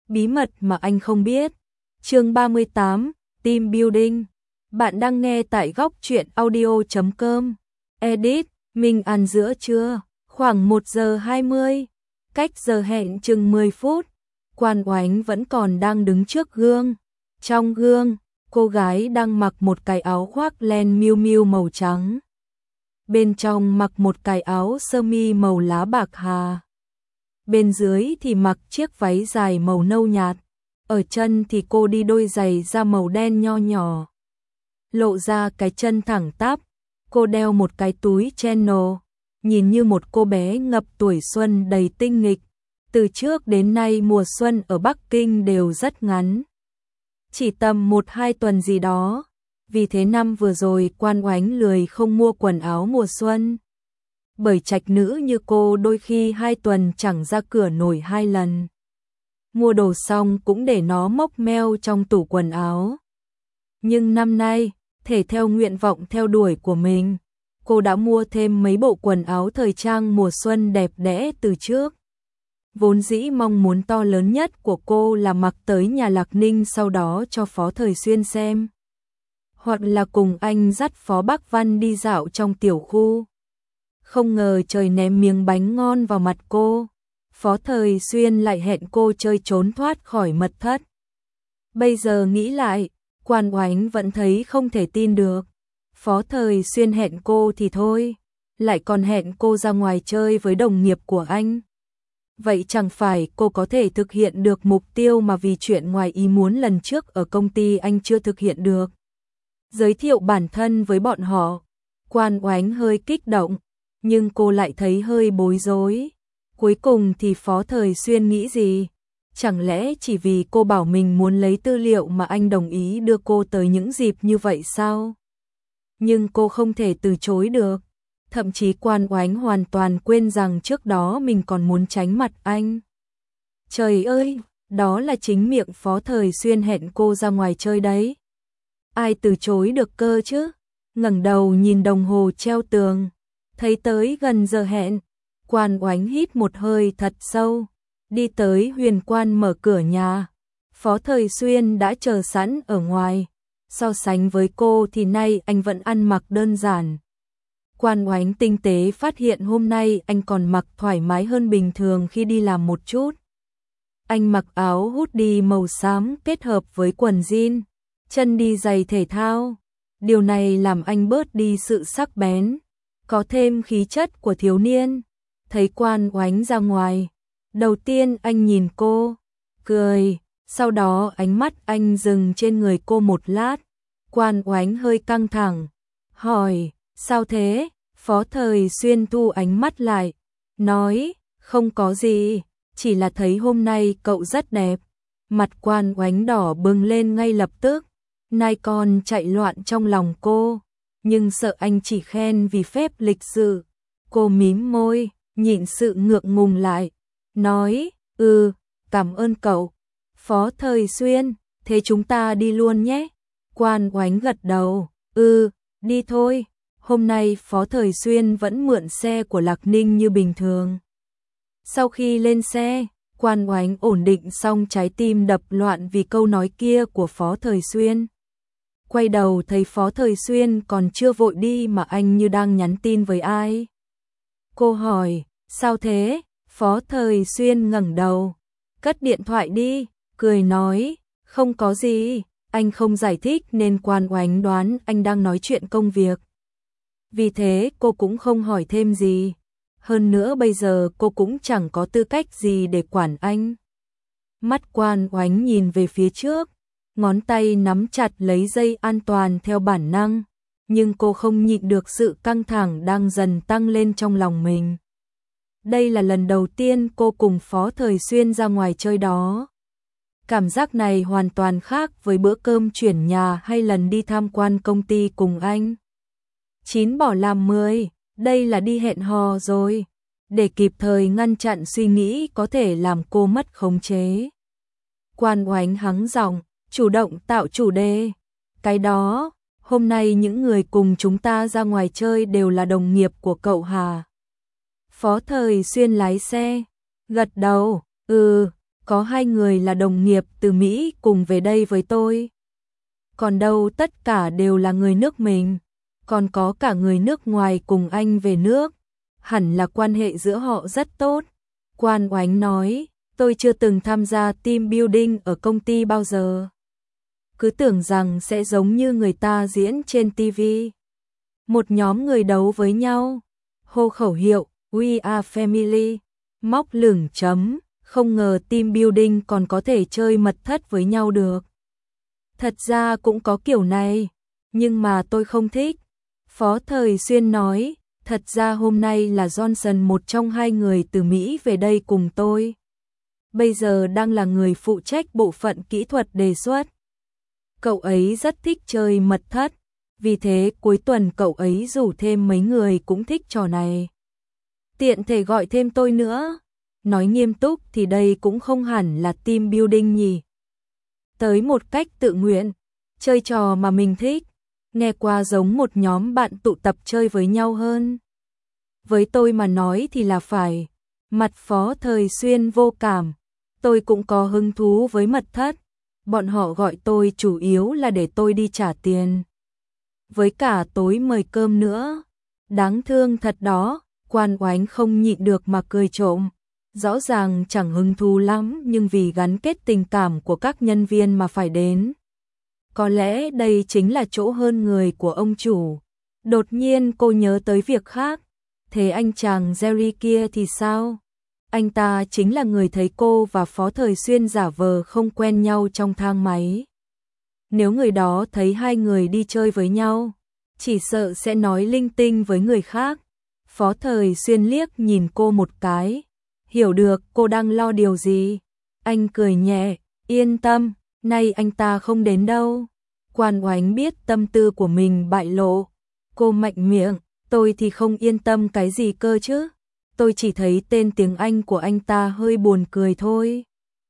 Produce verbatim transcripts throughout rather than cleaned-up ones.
bí mật mà anh không biết. Chương ba mươi tám, Team Building. Bạn đang nghe tại góc truyện audio chấm com. Edit, mình ăn giữa trưa, khoảng một giờ hai mươi, cách giờ hẹn chừng mười phút. Quan Oánh vẫn còn đang đứng trước gương. Trong gương, cô gái đang mặc một cái áo khoác len miu miu màu trắng. Bên trong mặc một cái áo sơ mi màu lá bạc hà. Bên dưới thì mặc chiếc váy dài màu nâu nhạt. Ở chân thì cô đi đôi giày da màu đen nho nhỏ. Lộ ra cái chân thẳng tắp. Cô đeo một cái túi Chanel, nhìn như một cô bé ngập tuổi xuân đầy tinh nghịch. Từ trước đến nay mùa xuân ở Bắc Kinh đều rất ngắn. Chỉ tầm một hai tuần gì đó. Vì thế năm vừa rồi Quan Oánh lười không mua quần áo mùa xuân. Bởi trạch nữ như cô đôi khi hai tuần chẳng ra cửa nổi hai lần. Mua đồ xong cũng để nó mốc meo trong tủ quần áo. Nhưng năm nay, thể theo nguyện vọng theo đuổi của mình, cô đã mua thêm mấy bộ quần áo thời trang mùa xuân đẹp đẽ từ trước. Vốn dĩ mong muốn to lớn nhất của cô là mặc tới nhà Lạc Ninh sau đó cho Phó Thời Xuyên xem. Hoặc là cùng anh dắt Phó Bắc Văn đi dạo trong tiểu khu. Không ngờ trời ném miếng bánh ngon vào mặt cô. Phó Thời Xuyên lại hẹn cô chơi trốn thoát khỏi mật thất. Bây giờ nghĩ lại, Quan Oánh vẫn thấy không thể tin được. Phó Thời Xuyên hẹn cô thì thôi, lại còn hẹn cô ra ngoài chơi với đồng nghiệp của anh. Vậy chẳng phải cô có thể thực hiện được mục tiêu mà vì chuyện ngoài ý muốn lần trước ở công ty anh chưa thực hiện được. Giới thiệu bản thân với bọn họ, Quan Oánh hơi kích động, nhưng cô lại thấy hơi bối rối. Cuối cùng thì Phó Thời Xuyên nghĩ gì? Chẳng lẽ chỉ vì cô bảo mình muốn lấy tư liệu mà anh đồng ý đưa cô tới những dịp như vậy sao? Nhưng cô không thể từ chối được. Thậm chí Quan Oánh hoàn toàn quên rằng trước đó mình còn muốn tránh mặt anh. Trời ơi, đó là chính miệng Phó Thời Xuyên hẹn cô ra ngoài chơi đấy. Ai từ chối được cơ chứ? Ngẩng đầu nhìn đồng hồ treo tường, thấy tới gần giờ hẹn, Quan Oánh hít một hơi thật sâu, đi tới Huyền Quan mở cửa nhà. Phó Thời Xuyên đã chờ sẵn ở ngoài. So sánh với cô thì nay anh vẫn ăn mặc đơn giản. Quan Oánh tinh tế phát hiện hôm nay anh còn mặc thoải mái hơn bình thường khi đi làm một chút. Anh mặc áo hoodie màu xám kết hợp với quần jean, chân đi giày thể thao. Điều này làm anh bớt đi sự sắc bén, có thêm khí chất của thiếu niên. Thấy Quan Oánh ra ngoài, đầu tiên anh nhìn cô, cười, sau đó ánh mắt anh dừng trên người cô một lát. Quan Oánh hơi căng thẳng, hỏi, sao thế? Phó Thời Xuyên thu ánh mắt lại, nói, không có gì, chỉ là thấy hôm nay cậu rất đẹp. Mặt Quan Oánh đỏ bừng lên ngay lập tức, nai con chạy loạn trong lòng cô, nhưng sợ anh chỉ khen vì phép lịch sự. Cô mím môi, nhịn sự ngượng ngùng lại, nói, ừ, cảm ơn cậu. Phó Thời Xuyên, thế chúng ta đi luôn nhé. Quan Oánh gật đầu, ừ, đi thôi. Hôm nay Phó Thời Xuyên vẫn mượn xe của Lạc Ninh như bình thường. Sau khi lên xe, Quan Oánh ổn định xong trái tim đập loạn vì câu nói kia của Phó Thời Xuyên. Quay đầu thấy Phó Thời Xuyên còn chưa vội đi mà anh như đang nhắn tin với ai. Cô hỏi, sao thế? Phó Thời Xuyên ngẩng đầu, cất điện thoại đi, cười nói, không có gì. Anh không giải thích nên Quan Oánh đoán anh đang nói chuyện công việc. Vì thế cô cũng không hỏi thêm gì. Hơn nữa bây giờ cô cũng chẳng có tư cách gì để quản anh. Mắt Quan Oánh nhìn về phía trước, ngón tay nắm chặt lấy dây an toàn theo bản năng, nhưng cô không nhịn được sự căng thẳng đang dần tăng lên trong lòng mình. Đây là lần đầu tiên cô cùng Phó Thời Xuyên ra ngoài chơi đó. Cảm giác này hoàn toàn khác với bữa cơm chuyển nhà hay lần đi tham quan công ty cùng anh. Chín bỏ làm mười, đây là đi hẹn hò rồi, để kịp thời ngăn chặn suy nghĩ có thể làm cô mất khống chế. Quan Oánh hắng giọng, chủ động tạo chủ đề. Cái đó, hôm nay những người cùng chúng ta ra ngoài chơi đều là đồng nghiệp của cậu Hà. Phó Thời Xuyên lái xe, gật đầu, ừ, có hai người là đồng nghiệp từ Mỹ cùng về đây với tôi. Còn đâu tất cả đều là người nước mình, còn có cả người nước ngoài cùng anh về nước, hẳn là quan hệ giữa họ rất tốt. Quan Oánh nói, tôi chưa từng tham gia team building ở công ty bao giờ. Cứ tưởng rằng sẽ giống như người ta diễn trên ti vi. Một nhóm người đấu với nhau, hô khẩu hiệu, We are family, móc lửng chấm, không ngờ team building còn có thể chơi mật thất với nhau được. Thật ra cũng có kiểu này, nhưng mà tôi không thích. Phó Thời Xuyên nói, thật ra hôm nay là Johnson một trong hai người từ Mỹ về đây cùng tôi. Bây giờ đang là người phụ trách bộ phận kỹ thuật đề xuất. Cậu ấy rất thích chơi mật thất, vì thế cuối tuần cậu ấy rủ thêm mấy người cũng thích trò này. Tiện thể gọi thêm tôi nữa. Nói nghiêm túc thì đây cũng không hẳn là team building nhỉ. Tới một cách tự nguyện, chơi trò mà mình thích, nghe qua giống một nhóm bạn tụ tập chơi với nhau hơn. Với tôi mà nói thì là phải. Mặt Phó Thời Xuyên vô cảm, tôi cũng có hứng thú với mật thất. Bọn họ gọi tôi chủ yếu là để tôi đi trả tiền. Với cả tối mời cơm nữa. Đáng thương thật đó, Quan Oánh không nhịn được mà cười trộm. Rõ ràng chẳng hứng thú lắm nhưng vì gắn kết tình cảm của các nhân viên mà phải đến. Có lẽ đây chính là chỗ hơn người của ông chủ. Đột nhiên cô nhớ tới việc khác. Thế anh chàng Jerry kia thì sao? Anh ta chính là người thấy cô và Phó Thời Xuyên giả vờ không quen nhau trong thang máy. Nếu người đó thấy hai người đi chơi với nhau, chỉ sợ sẽ nói linh tinh với người khác. Phó Thời Xuyên liếc nhìn cô một cái, hiểu được cô đang lo điều gì. Anh cười nhẹ, yên tâm, nay anh ta không đến đâu. Quan Oánh biết tâm tư của mình bại lộ. Cô mạnh miệng, tôi thì không yên tâm cái gì cơ chứ. Tôi chỉ thấy tên tiếng Anh của anh ta hơi buồn cười thôi.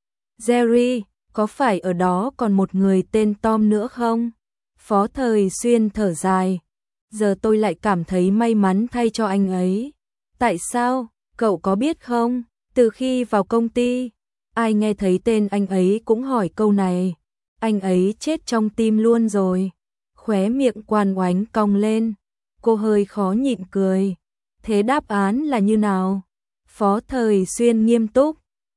Jerry, có phải ở đó còn một người tên Tom nữa không? Phó Thời Xuyên thở dài. Giờ tôi lại cảm thấy may mắn thay cho anh ấy. Tại sao? Cậu có biết không? Từ khi vào công ty, ai nghe thấy tên anh ấy cũng hỏi câu này. Anh ấy chết trong tim luôn rồi. Khóe miệng Quan Oánh cong lên. Cô hơi khó nhịn cười. Thế đáp án là như nào? Phó Thời Xuyên nghiêm túc.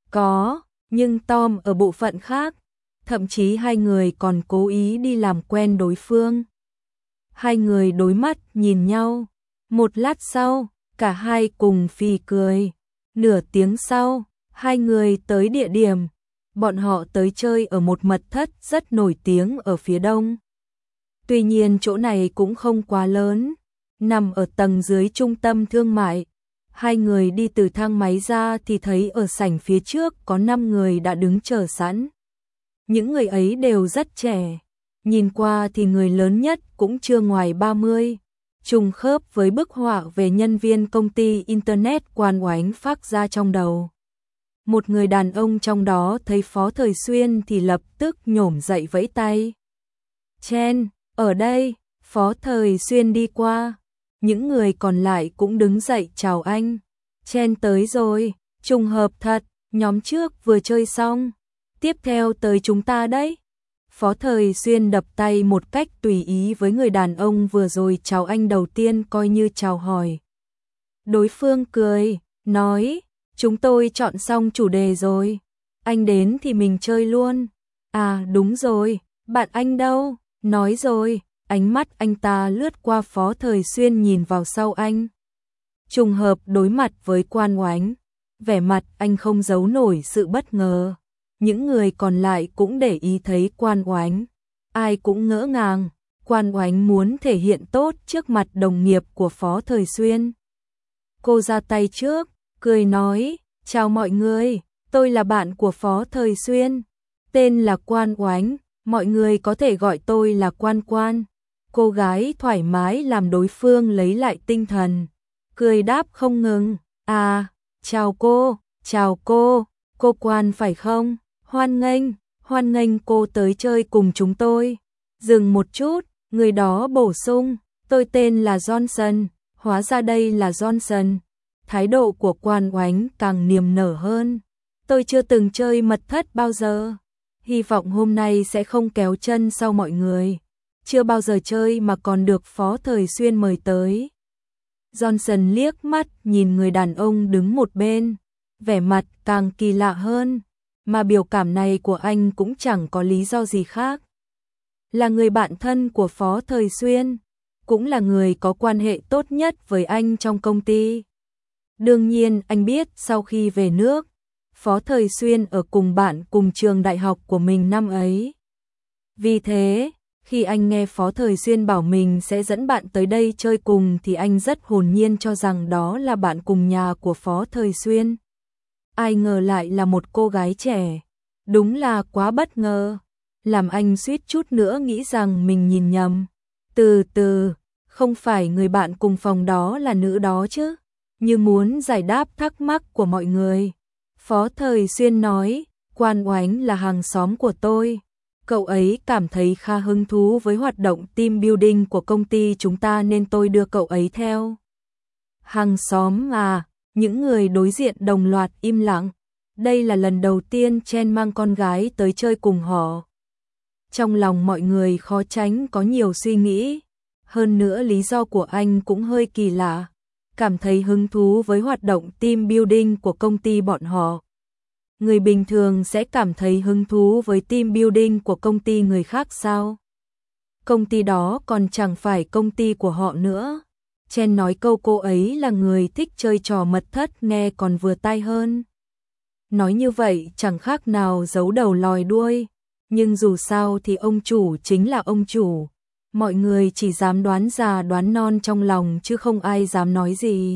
Có, nhưng Tom ở bộ phận khác. Thậm chí hai người còn cố ý đi làm quen đối phương. Hai người đối mắt nhìn nhau. Một lát sau, cả hai cùng phì cười. Nửa tiếng sau, hai người tới địa điểm. Bọn họ tới chơi ở một mật thất rất nổi tiếng ở phía đông. Tuy nhiên chỗ này cũng không quá lớn, nằm ở tầng dưới trung tâm thương mại. Hai người đi từ thang máy ra thì thấy ở sảnh phía trước có năm người đã đứng chờ sẵn. Những người ấy đều rất trẻ, nhìn qua thì người lớn nhất cũng chưa ngoài ba mươi, trùng khớp với bức họa về nhân viên công ty Internet Quan Oánh phát ra trong đầu. Một người đàn ông trong đó thấy Phó Thời Xuyên thì lập tức nhổm dậy vẫy tay. Chen, ở đây. Phó Thời Xuyên đi qua. Những người còn lại cũng đứng dậy chào anh. Chen tới rồi, trùng hợp thật, nhóm trước vừa chơi xong. Tiếp theo tới chúng ta đấy. Phó Thời Xuyên đập tay một cách tùy ý với người đàn ông vừa rồi chào anh đầu tiên coi như chào hỏi. Đối phương cười, nói, chúng tôi chọn xong chủ đề rồi. Anh đến thì mình chơi luôn. À đúng rồi, bạn anh đâu? Nói rồi. Ánh mắt anh ta lướt qua Phó Thời Xuyên nhìn vào sau anh. Trùng hợp đối mặt với Quan Oánh. Vẻ mặt anh không giấu nổi sự bất ngờ. Những người còn lại cũng để ý thấy Quan Oánh. Ai cũng ngỡ ngàng. Quan Oánh muốn thể hiện tốt trước mặt đồng nghiệp của Phó Thời Xuyên. Cô ra tay trước, cười nói, chào mọi người, tôi là bạn của Phó Thời Xuyên. Tên là Quan Oánh, mọi người có thể gọi tôi là Quan Quan. Cô gái thoải mái làm đối phương lấy lại tinh thần. Cười đáp không ngừng. À, chào cô, chào cô, cô Quan phải không? Hoan nghênh, hoan nghênh cô tới chơi cùng chúng tôi. Dừng một chút, người đó bổ sung, tôi tên là Johnson, hóa ra đây là Johnson. Thái độ của Quan Oánh càng niềm nở hơn. Tôi chưa từng chơi mật thất bao giờ. Hy vọng hôm nay sẽ không kéo chân sau mọi người. Chưa bao giờ chơi mà còn được Phó Thời Xuyên mời tới. Johnson liếc mắt nhìn người đàn ông đứng một bên, vẻ mặt càng kỳ lạ hơn, mà biểu cảm này của anh cũng chẳng có lý do gì khác. Là người bạn thân của Phó Thời Xuyên, cũng là người có quan hệ tốt nhất với anh trong công ty. Đương nhiên anh biết sau khi về nước, Phó Thời Xuyên ở cùng bạn cùng trường đại học của mình năm ấy. Vì thế, khi anh nghe Phó Thời Xuyên bảo mình sẽ dẫn bạn tới đây chơi cùng thì anh rất hồn nhiên cho rằng đó là bạn cùng nhà của Phó Thời Xuyên. Ai ngờ lại là một cô gái trẻ. Đúng là quá bất ngờ, làm anh suýt chút nữa nghĩ rằng mình nhìn nhầm. Từ từ, không phải người bạn cùng phòng đó là nữ đó chứ? Như muốn giải đáp thắc mắc của mọi người, Phó Thời Xuyên nói, Quan Oánh là hàng xóm của tôi. Cậu ấy cảm thấy khá hứng thú với hoạt động team building của công ty chúng ta nên tôi đưa cậu ấy theo. Hàng xóm à? Những người đối diện đồng loạt im lặng. Đây là lần đầu tiên Chen mang con gái tới chơi cùng họ. Trong lòng mọi người khó tránh có nhiều suy nghĩ. Hơn nữa lý do của anh cũng hơi kỳ lạ. Cảm thấy hứng thú với hoạt động team building của công ty bọn họ. Người bình thường sẽ cảm thấy hứng thú với team building của công ty người khác sao? Công ty đó còn chẳng phải công ty của họ nữa. Chen nói câu cô ấy là người thích chơi trò mật thất nghe còn vừa tai hơn. Nói như vậy chẳng khác nào giấu đầu lòi đuôi. Nhưng dù sao thì ông chủ chính là ông chủ. Mọi người chỉ dám đoán già đoán non trong lòng chứ không ai dám nói gì.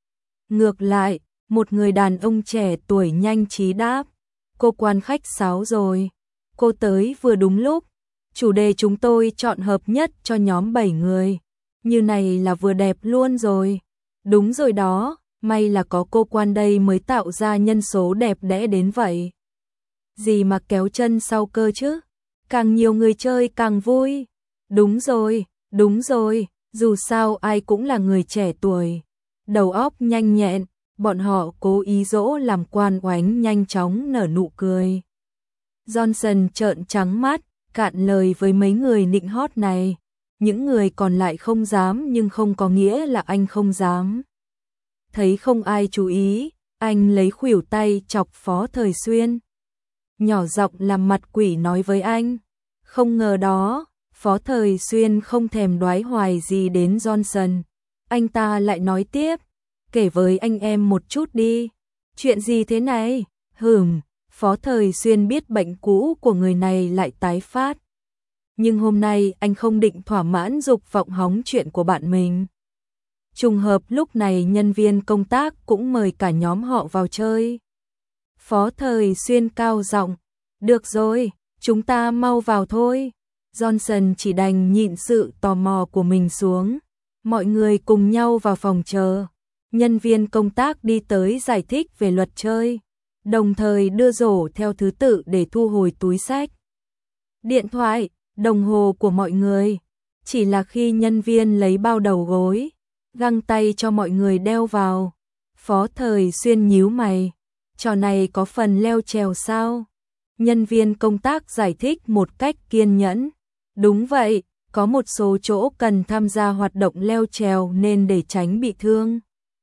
Ngược lại, một người đàn ông trẻ tuổi nhanh trí đáp. Cô Quan khách sáo rồi. Cô tới vừa đúng lúc. Chủ đề chúng tôi chọn hợp nhất cho nhóm bảy người. Như này là vừa đẹp luôn rồi. Đúng rồi đó, may là có cô Quan đây mới tạo ra nhân số đẹp đẽ đến vậy. Gì mà kéo chân sau cơ chứ? Càng nhiều người chơi càng vui. Đúng rồi, đúng rồi, dù sao ai cũng là người trẻ tuổi. Đầu óc nhanh nhẹn, bọn họ cố ý dỗ làm Quan Oánh nhanh chóng nở nụ cười. Johnson trợn trắng mắt, cạn lời với mấy người nịnh hót này. Những người còn lại không dám nhưng không có nghĩa là anh không dám. Thấy không ai chú ý, anh lấy khuỷu tay chọc Phó Thời Xuyên. Nhỏ giọng làm mặt quỷ nói với anh. Không ngờ đó, Phó Thời Xuyên không thèm đoái hoài gì đến Johnson. Anh ta lại nói tiếp, kể với anh em một chút đi. Chuyện gì thế này? Hừm, Phó Thời Xuyên biết bệnh cũ của người này lại tái phát. Nhưng hôm nay anh không định thỏa mãn dục vọng hóng chuyện của bạn mình. Trùng hợp lúc này nhân viên công tác cũng mời cả nhóm họ vào chơi. Phó Thời Xuyên cao giọng, được rồi, chúng ta mau vào thôi. Johnson chỉ đành nhịn sự tò mò của mình xuống. Mọi người cùng nhau vào phòng chờ. Nhân viên công tác đi tới giải thích về luật chơi, đồng thời đưa rổ theo thứ tự để thu hồi túi xách, điện thoại, đồng hồ của mọi người. Chỉ là khi nhân viên lấy bao đầu gối, găng tay cho mọi người đeo vào, Phó Thời Xuyên nhíu mày. Trò này có phần leo trèo sao? Nhân viên công tác giải thích một cách kiên nhẫn. Đúng vậy, có một số chỗ cần tham gia hoạt động leo trèo nên để tránh bị thương.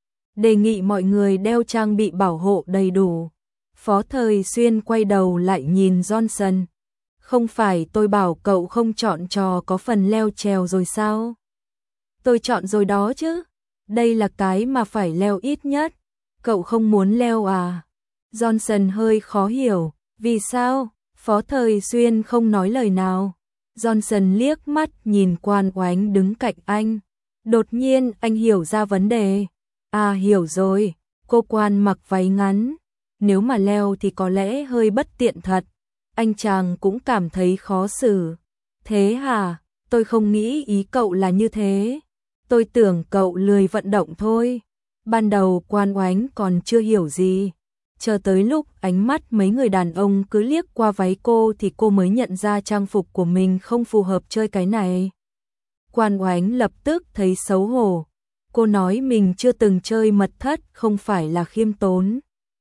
Đề nghị mọi người đeo trang bị bảo hộ đầy đủ. Phó Thời Xuyên quay đầu lại nhìn Johnson. Không phải tôi bảo cậu không chọn trò có phần leo trèo rồi sao? Tôi chọn rồi đó chứ. Đây là cái mà phải leo ít nhất. Cậu không muốn leo à? Johnson hơi khó hiểu. Vì sao? Phó Thời Xuyên không nói lời nào. Johnson liếc mắt nhìn Quan Oánh đứng cạnh anh. Đột nhiên anh hiểu ra vấn đề. À hiểu rồi, cô Quan mặc váy ngắn. Nếu mà leo thì có lẽ hơi bất tiện thật. Anh chàng cũng cảm thấy khó xử. Thế hả? Tôi không nghĩ ý cậu là như thế. Tôi tưởng cậu lười vận động thôi. Ban đầu Quan Oánh còn chưa hiểu gì. Chờ tới lúc ánh mắt mấy người đàn ông cứ liếc qua váy cô thì cô mới nhận ra trang phục của mình không phù hợp chơi cái này. Quan Oánh lập tức thấy xấu hổ. Cô nói mình chưa từng chơi mật thất không phải là khiêm tốn.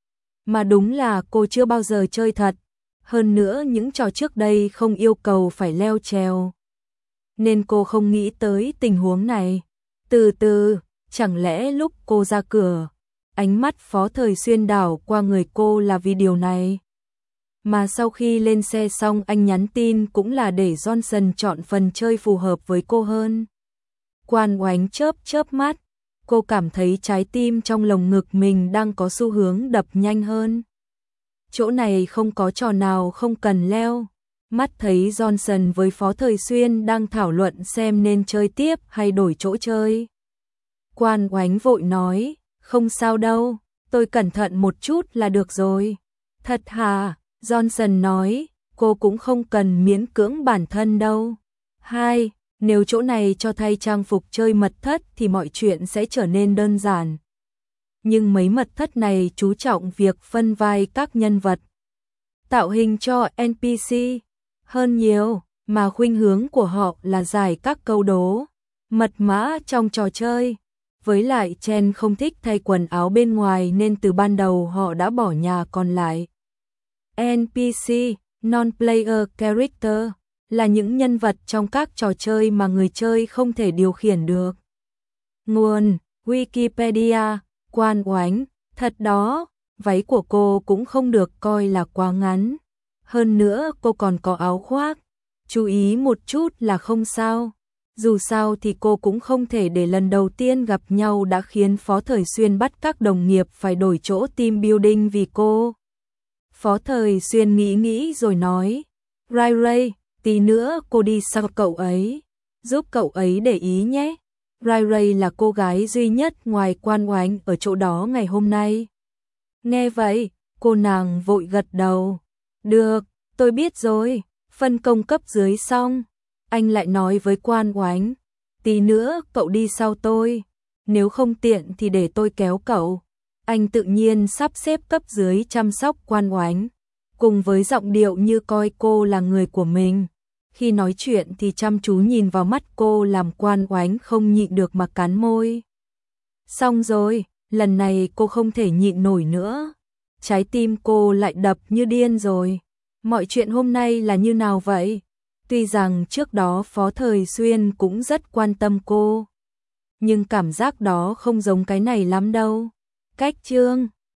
Mà đúng là cô chưa bao giờ chơi thật. Hơn nữa những trò trước đây không yêu cầu phải leo trèo. Nên cô không nghĩ tới tình huống này. Từ từ, chẳng lẽ lúc cô ra cửa, ánh mắt Phó Thời Xuyên đảo qua người cô là vì điều này. Mà sau khi lên xe xong anh nhắn tin cũng là để Johnson chọn phần chơi phù hợp với cô hơn. Quan Oánh chớp chớp mắt, cô cảm thấy trái tim trong lồng ngực mình đang có xu hướng đập nhanh hơn. Chỗ này không có trò nào không cần leo. Mắt thấy Johnson với Phó Thời Xuyên đang thảo luận xem nên chơi tiếp hay đổi chỗ chơi. Quan Oánh vội nói, không sao đâu, tôi cẩn thận một chút là được rồi. Thật hả? Johnson nói, cô cũng không cần miễn cưỡng bản thân đâu. Hai, nếu chỗ này cho thay trang phục chơi mật thất thì mọi chuyện sẽ trở nên đơn giản. Nhưng mấy mật thất này chú trọng việc phân vai các nhân vật, tạo hình cho en pê xê hơn nhiều, mà khuynh hướng của họ là giải các câu đố, mật mã trong trò chơi. Với lại Chen không thích thay quần áo bên ngoài nên từ ban đầu họ đã bỏ nhà còn lại. en pê xê, non-player character, là những nhân vật trong các trò chơi mà người chơi không thể điều khiển được. Nguồn Wikipedia. Quan Oánh, thật đó, váy của cô cũng không được coi là quá ngắn. Hơn nữa cô còn có áo khoác, chú ý một chút là không sao. Dù sao thì cô cũng không thể để lần đầu tiên gặp nhau đã khiến Phó Thời Xuyên bắt các đồng nghiệp phải đổi chỗ team building vì cô. Phó Thời Xuyên nghĩ nghĩ rồi nói, Ray Ray, tí nữa cô đi sau cậu ấy, giúp cậu ấy để ý nhé. Ray Ray là cô gái duy nhất ngoài Quan Oánh ở chỗ đó ngày hôm nay. Nghe vậy, cô nàng vội gật đầu. Được, tôi biết rồi. Phân công cấp dưới xong, anh lại nói với Quan Oánh, tí nữa cậu đi sau tôi, nếu không tiện thì để tôi kéo cậu. Anh tự nhiên sắp xếp cấp dưới chăm sóc Quan Oánh, cùng với giọng điệu như coi cô là người của mình. Khi nói chuyện thì chăm chú nhìn vào mắt cô làm Quan Oánh không nhịn được mà cắn môi. Xong rồi, lần này cô không thể nhịn nổi nữa. Trái tim cô lại đập như điên rồi. Mọi chuyện hôm nay là như nào vậy? Tuy rằng trước đó Phó Thời Xuyên cũng rất quan tâm cô, nhưng cảm giác đó không giống cái này lắm đâu. Cách chương